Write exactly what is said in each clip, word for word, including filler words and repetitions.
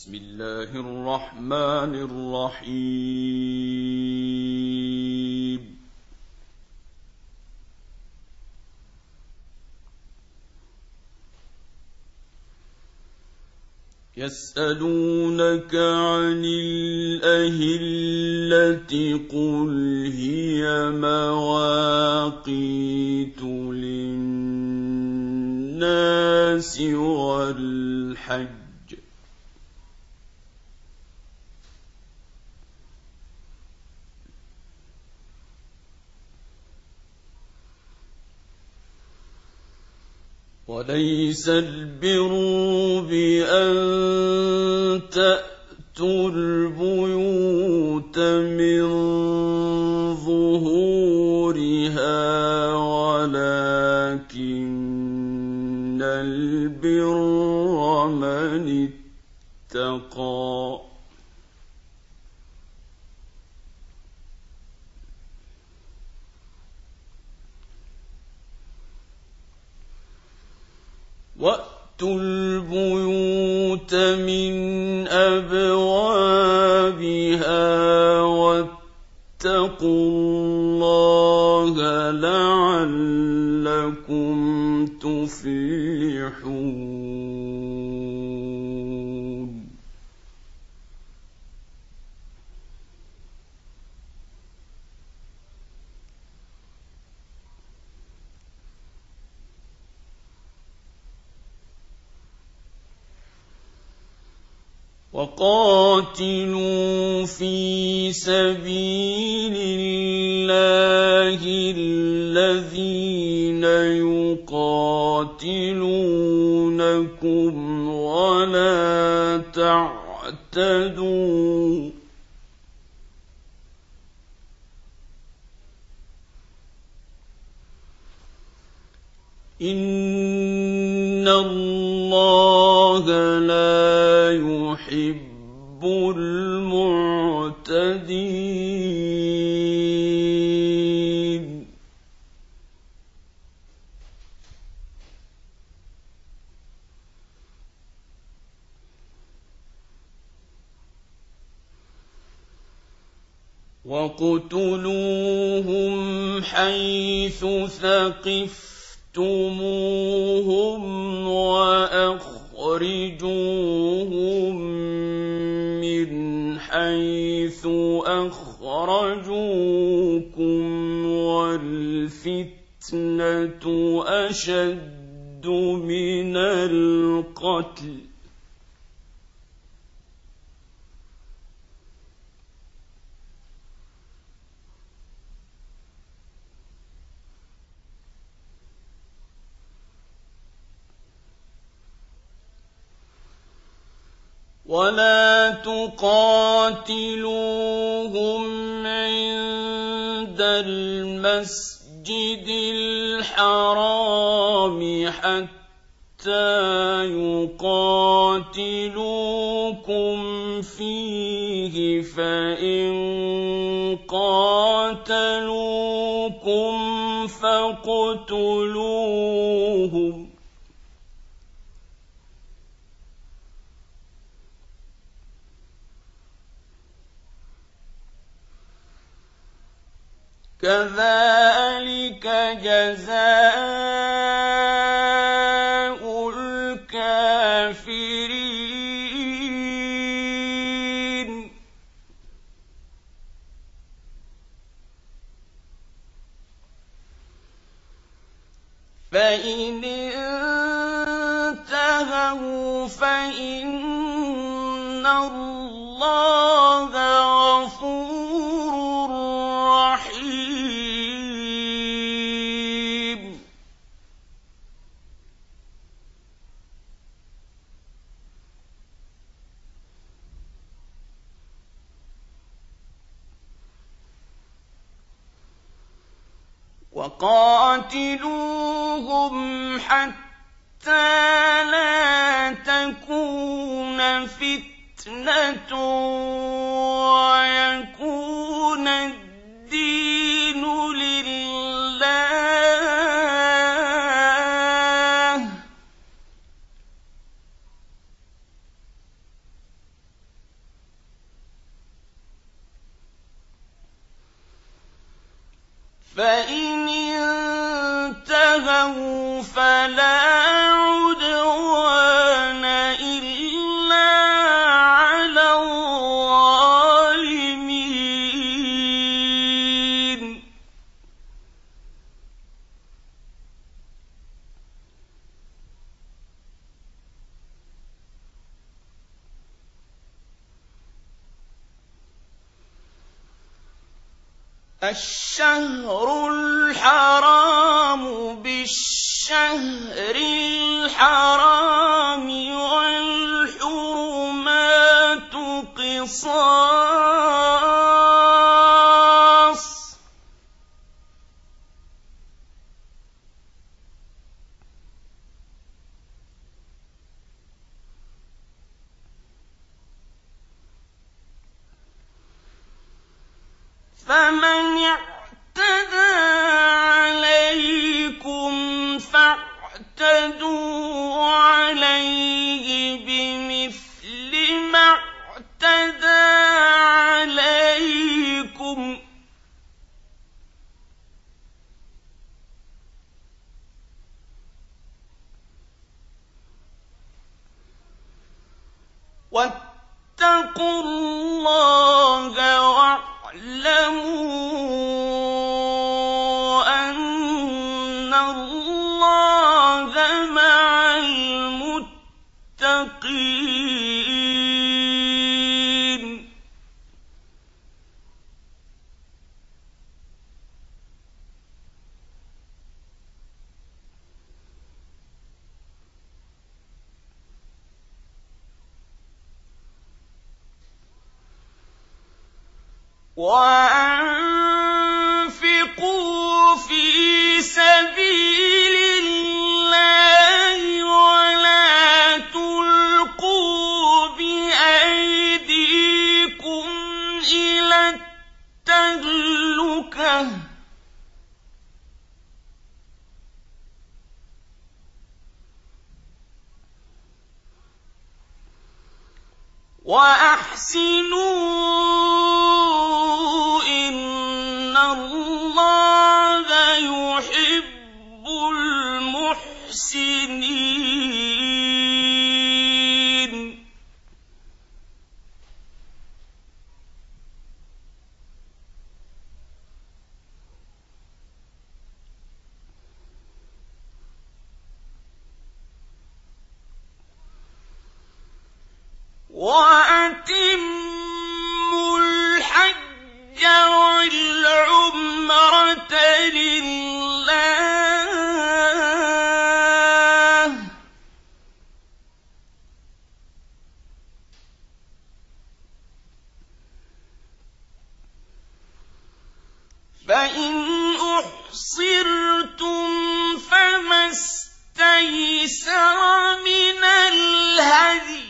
بسم الله الرحمن الرحيم يسألونك عن الأهلة قل هي مواقيت للناس والحج وليس البر بأن تأتوا البيوت من ظهورها ولكن البر من اتقى وَأْتُوا الْبُيُوتَ مِنْ أَبْوَابِهَا وَاتَّقُوا اللَّهَ لَعَلَّكُمْ تُفْلِحُونَ وَقَاتِلُوا فِي سَبِيلِ اللَّهِ الَّذِينَ يُقَاتِلُونَكُمْ وَلَا تَعْتَدُوا إِنَّ اللَّهَ لَا يُحِبُّ الْمُعْتَدِينَ وَاقْتُلُوهُمْ حَيْثُ ثَقِفْتُمُوهُمْ وَأَخْرِجُوهُمْ مِنْ حَيْثُ أَخْرَجُوكُمْ وَالْفِتْنَةُ أَشَدُّ مِنَ الْقَتْلِ وَلَا تُقَاتِلُوهُمْ عِندَ الْمَسْجِدِ الْحَرَامِ حَتَّىٰ يُقَاتِلُوكُمْ فِيهِ ۖ فَإِن قَاتَلُوكُمْ فَاقْتُلُوهُمْ ۗ كَذَٰلِكَ جَزَاءُ الْكَافِرِينَ فَإِنِ انتَهَوْا فَإِنَّ اللَّهَ غَفُورٌ رَّحِيمٌ وَقَاتِلُوهُمْ حَتَّىٰ لَا تَكُونَ فِتْنَةٌ وَيَكُونَ الدِّينُ لِلَّهِ فإن انتهوا فلا عدوان إلا على الظالمين الشهر الحرام بالشهر الحرام والحرمات قصاص فمن اعتدى عليكم فاعتدوا عليه بمثل ما اعتدى عليكم واتقوا الله واعلموا أن الله مع المتقين وأنفقوا في سبيل الله ولا تلقوا بأيديكم إلى التهلكة وأحسنوا إن الله يحب المحسنين وأتموا الحج والعمرة لله فإن أحصرتم فما استيسر من الهدي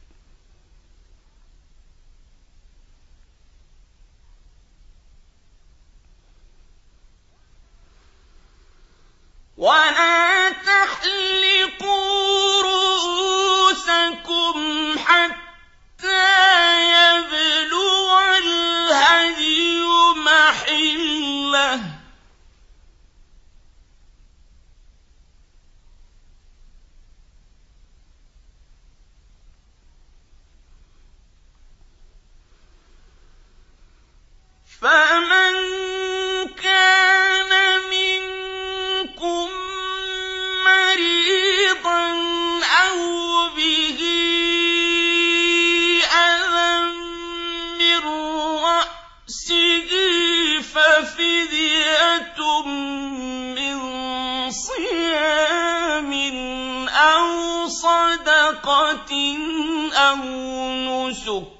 ولا تحلقوا رؤوسكم حتى يبلغ الهدي محله فمن كان منكم مريضا أو به أذى من رأسه ففدية من صيام أو صدقة أو نسك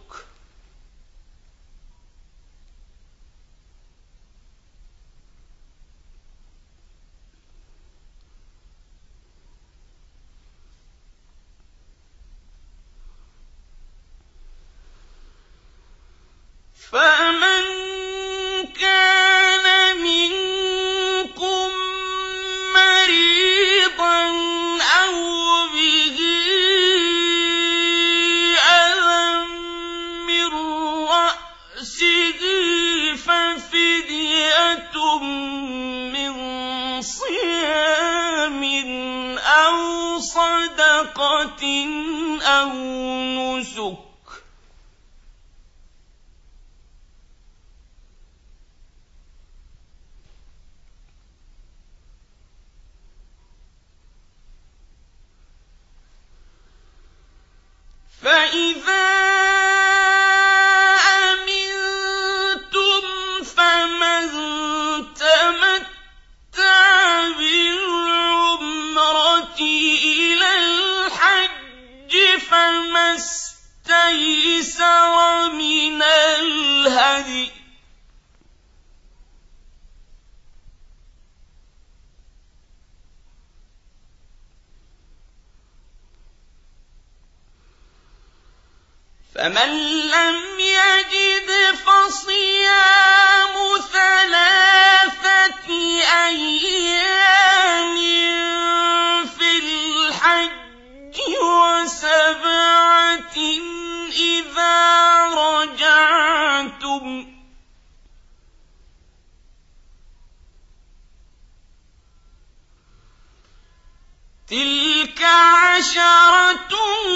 فمن كان منكم مريضا أو به أذى صدقة أو نسك فإذا أمنتم فمن تمتع بالعمرة إلى الحج فما استيسر من الهدي فمن لم يجد فصيام ثلاثة أيام في الحج وسبعة إذا رجعتم تلك عشرة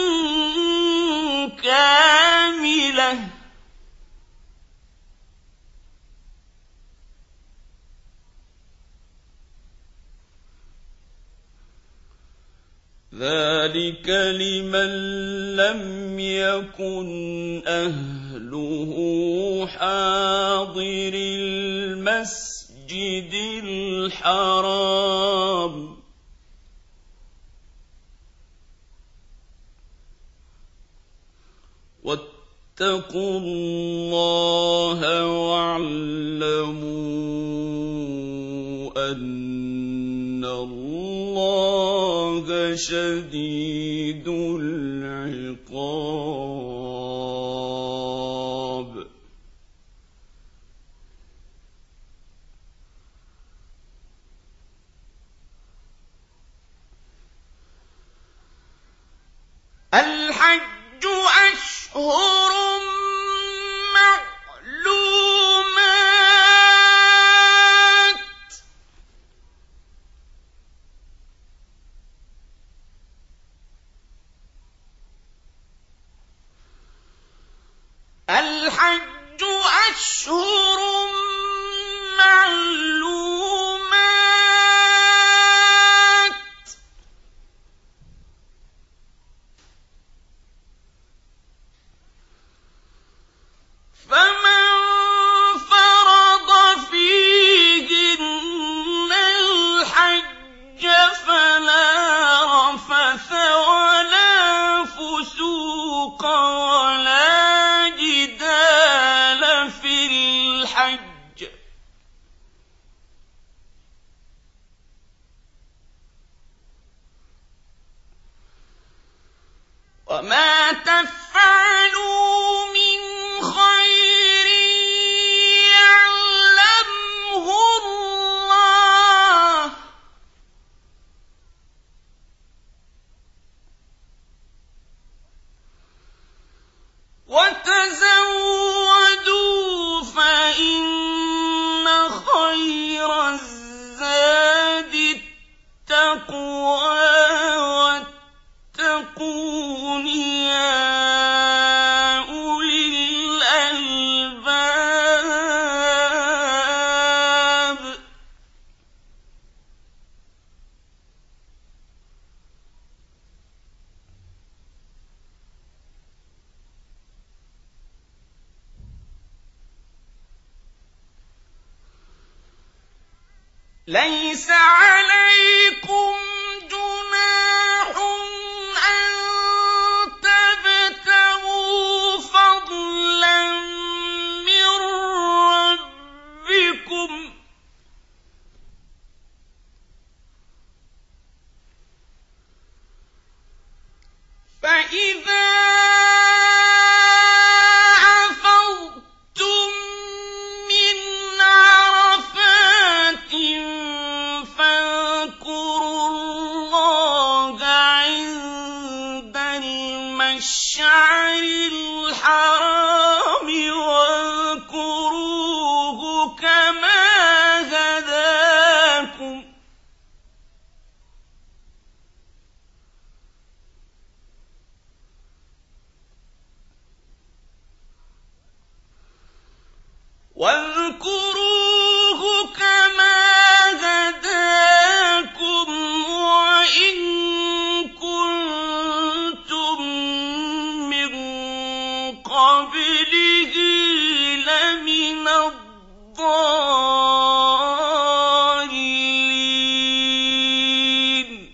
كاملة ذلك لمن لم يكن أهله حاضر المسجد الحرام واتقوا الله واعلموا أن الله شديد العقاب الحج أشهر معلومات الحج أشهر معلومات فمن فرض فيهن الحج فلا رفث ولا فسوق ولا جدال في الحج وما تفعلوا من خير يعلمه الله وتزودوا فإن خير الزاد التقوى واتقون يا أولي الألباب ليس عليكم جناح أن تبتغوا فضلا من ربكم فإذا أفضتم من عرفات فاذكروا الله عند المشعر الحرام واذكروه كما هداكم واذكروه كما هداكم وإن كنتم من قبله لمن الضالين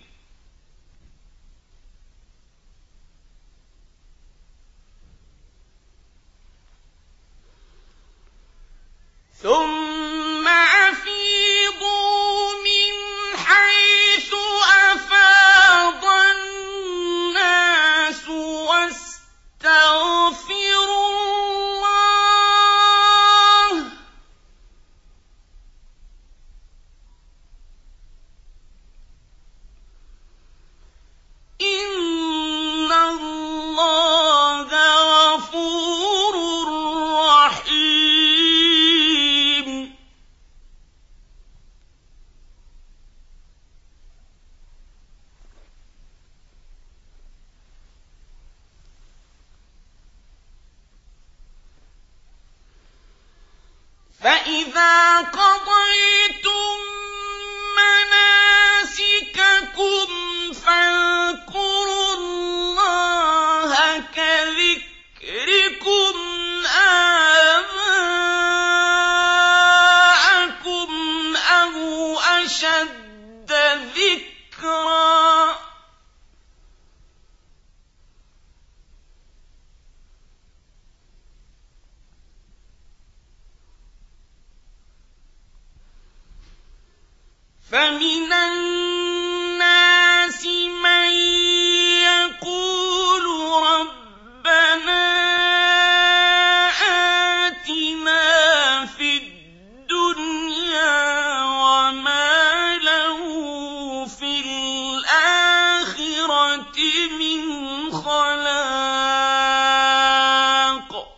ثم أفيضوا من حيث أفاض الناس واستغفروا الله إن الله غفور رحيم فإذا قضيتم مناسككم فاذكروا الله كذكركم آباءكم أو أشد ذكرا فمن الناس من يقول ربنا آتنا في الدنيا وما له في الآخرة من خلاق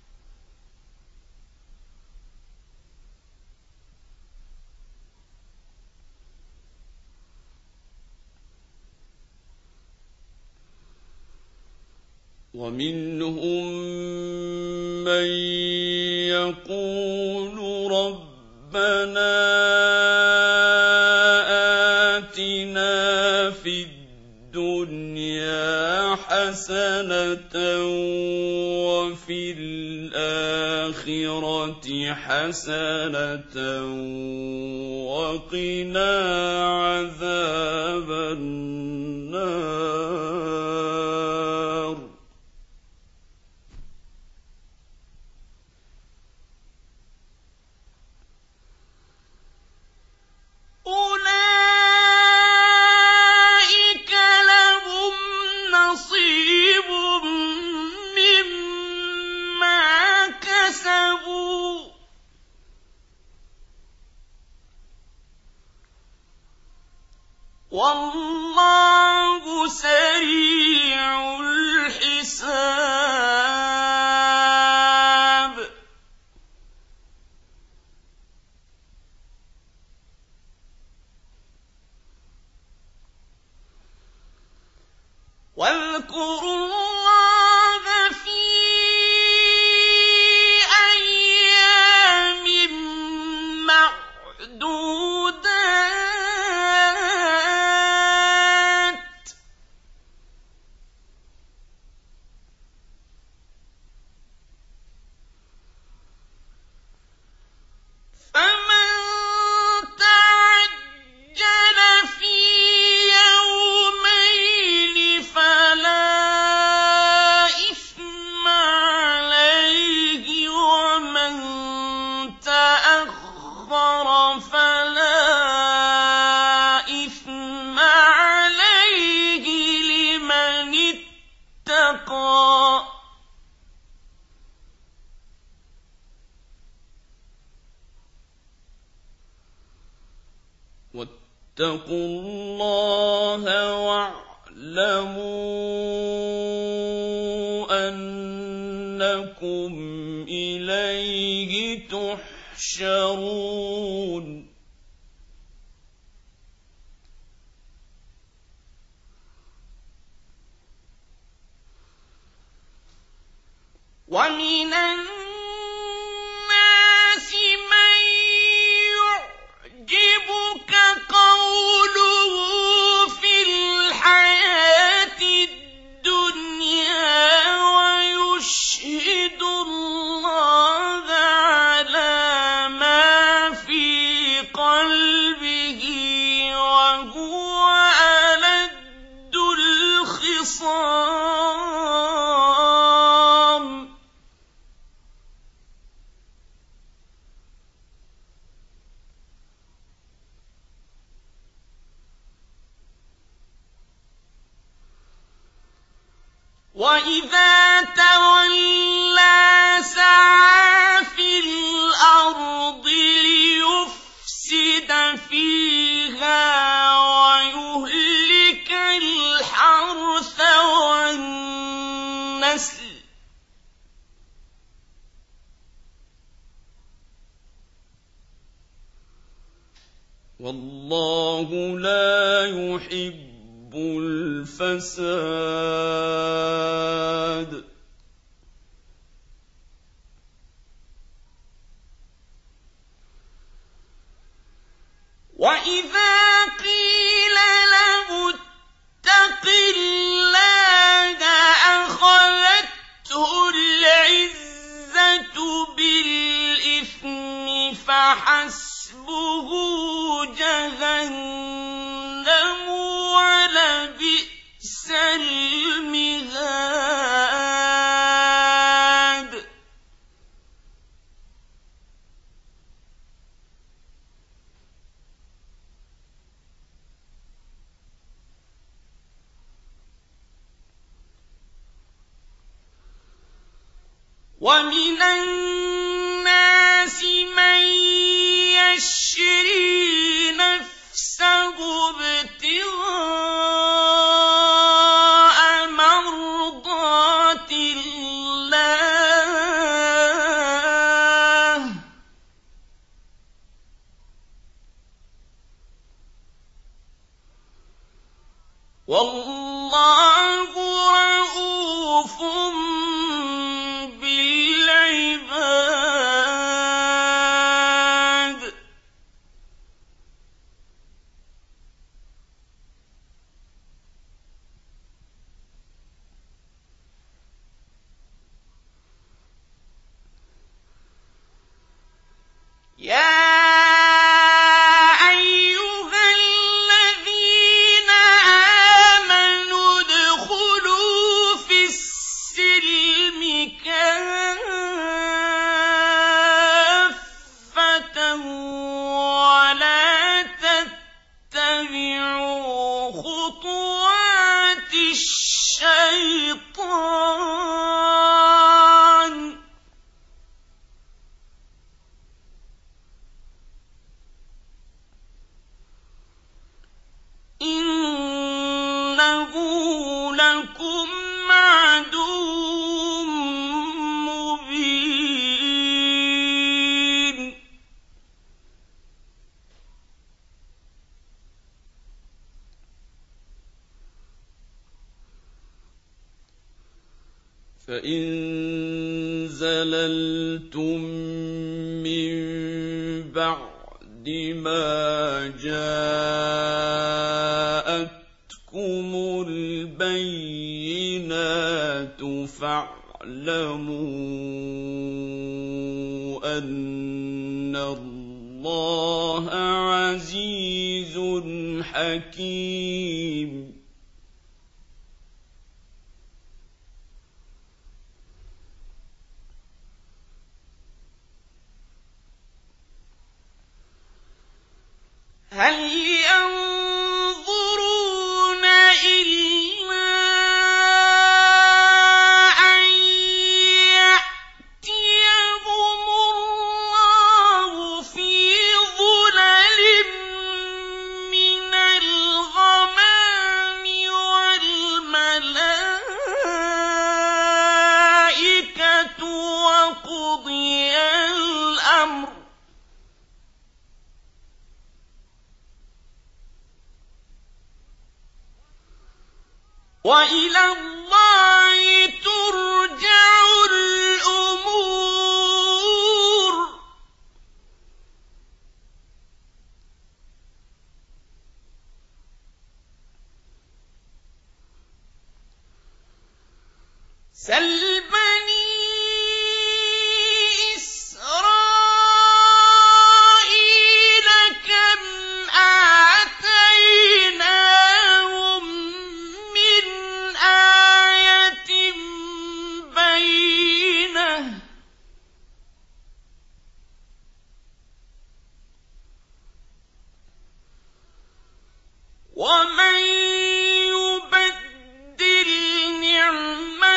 ومنهم من يقول ربنا آتنا في الدنيا حسنة وفي الآخرة حسنة وقنا عذاب النار أولئك لهم نصيب مما كسبوا والله سريع الحساب واذكروا الله في أيام معدودات فمن تعجل في يومين فلا إثم عليه ومن تأخر فلا إثم عليه لمن اتقى واتقوا الله واعلموا أنكم إليه تحشرون ومن الناس وَإِذَا تَوَلَّىٰ سَعَىٰ فِي الْأَرْضِ لِيُفْسِدَ فِيهَا وَيُهْلِكَ الْحَرْثَ وَالنَّسْلَ ۗ وَاللَّهُ لَا يُحِبُّ الْفَسَادَ. وَإِذَا قِيلَ لَهُ اتَّقِ اللَّهَ أَخَذَتْهُ الْعِزَّةُ بِالْإِثْمِ فَحَسْبُهُ جَهَنَّمُ وَلَبِئْسَ الْمِهَادُ. وَمِنَ النَّاسِ مَن يَشْرِي نَفْسَهُ ابْتِغَاءَ مَرْضَاتِ اللَّهِ ۗ وَاللَّهُ رَءُوفٌ بِالْعِبَادِ. يَا أَيُّهَا الَّذِينَ آمَنُوا ادْخُلُوا فِي السِّلْمِ كَافَّةً وَلَا تَتَّبِعُوا خُطُوَاتِ الشَّيْطَانِ ۚ إِنَّهُ لَكُمْ عَدُوٌّ مُّبِينٌ. فَإِن زَلَلْتُم مِّن بَعْدِ مَا جَاءَتْكُمُ الْبَيِّنَاتُ فَاعْلَمُوا أَنَّ اللَّهَ عَزِيزٌ حَكِيمٌ. هَلْ يَنظُرُونَ إِلَّا أَن يَأْتِيَهُمُ اللَّهُ فِي ظُلَلٍ مِّنَ الْغَمَامِ وَالْمَلَائِكَةُ وَقُضِيَ الْأَمْرُ ۚ وَإِلَى اللَّهِ تُرْجَعُ الْأُمُورُ. سَلْ بَنِي إِسْرَائِيلَ كَمْ آتَيْنَاهُم مِّنْ آيَةٍ بَيِّنَةٍ ۗ وَمَن يُبَدِّلْ نِعْمَةَ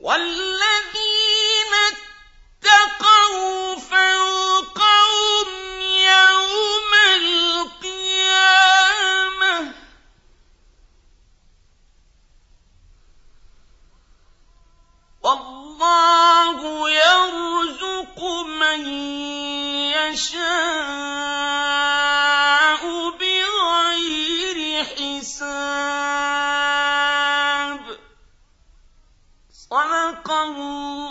وَالَّذِينَ اتَّقَوْا فَوْقَهُمْ يَوْمَ الْقِيَامَةِ وَاللَّهُ يَرْزُقُ مَن يَشَاءُ بِغَيْرِ حِسَابٍ. صدق الله